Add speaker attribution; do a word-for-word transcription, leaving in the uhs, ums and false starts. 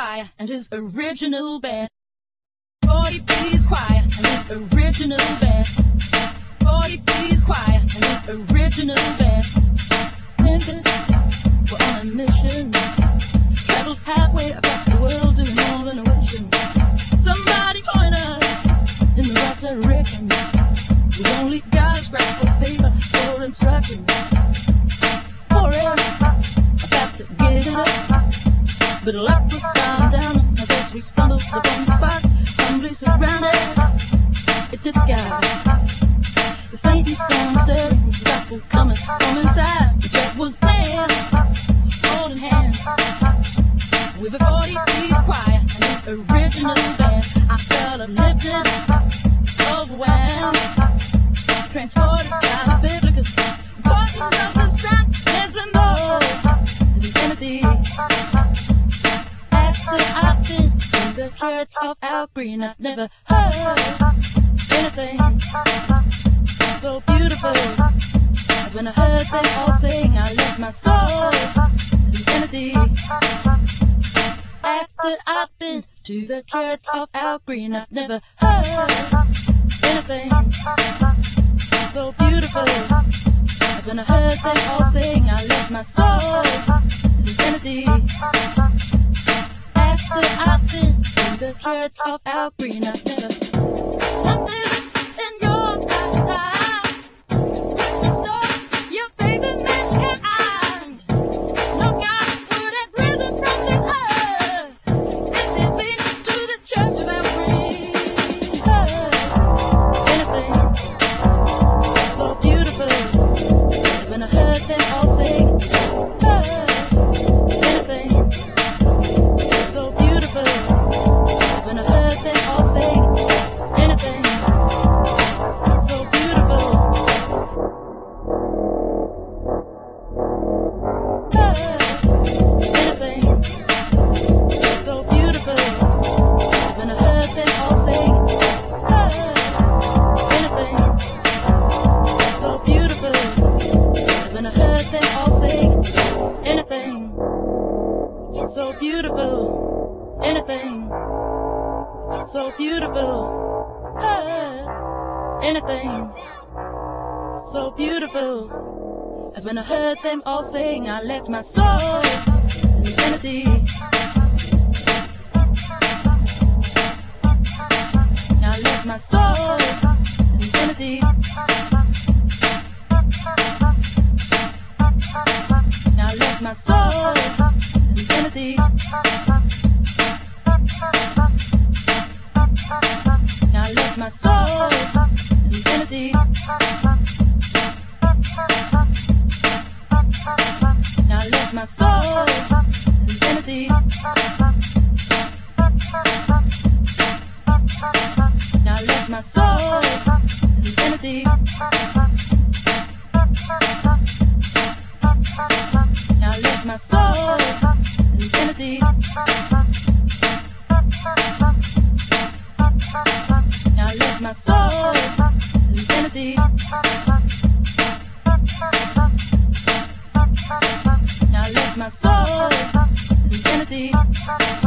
Speaker 1: Choir and his original band. forty-piece choir and his original band. forty-piece choir and his original band. Memphis, we're on a mission. Traveled halfway across the world doing more than a wishing. Somebody point us in the right direction. We only got a scrap of paper for instructions. For real, about to get it up. But luck was found down as we stumbled upon the spot, humbly surrounded in disguise. The faintest sound stirring, the gospel coming from inside. The set was playing, holding hands with a forty-piece choir and his original band. I felt uplifted, overwhelmed, transported by the biblical importance of the sound. Listen more in Tennessee. After I've been in the church of Al Green, I've never heard anything so beautiful as when I heard them all sing. I left my soul in Tennessee. After I've been to the church of Al Green, I've never heard anything so beautiful as when I heard them all sing. I left my soul in Tennessee. After I've been in the church of Al Green, I've never nothing in your lifetime. Restore your faith in mankind. No God would have risen from this earth if he'd been to the church of Al Green. Anything so beautiful is when I heard them all sing. Anything so beautiful is when I heard them all sing. Anything so beautiful. Anything so beautiful is when I heard them all sing. Anything so beautiful is when I heard them all sing. Anything so beautiful, anything so beautiful, ah, anything so beautiful as when I heard them all sing. I left my soul in Tennessee. I left my soul in Tennessee. I left my soul in Tennessee. I left my soul in Tennessee. I left my soul in Tennessee. I left my soul in Tennessee. I left my soul in Tennessee. I left my soul in Tennessee. I left my soul in Tennessee.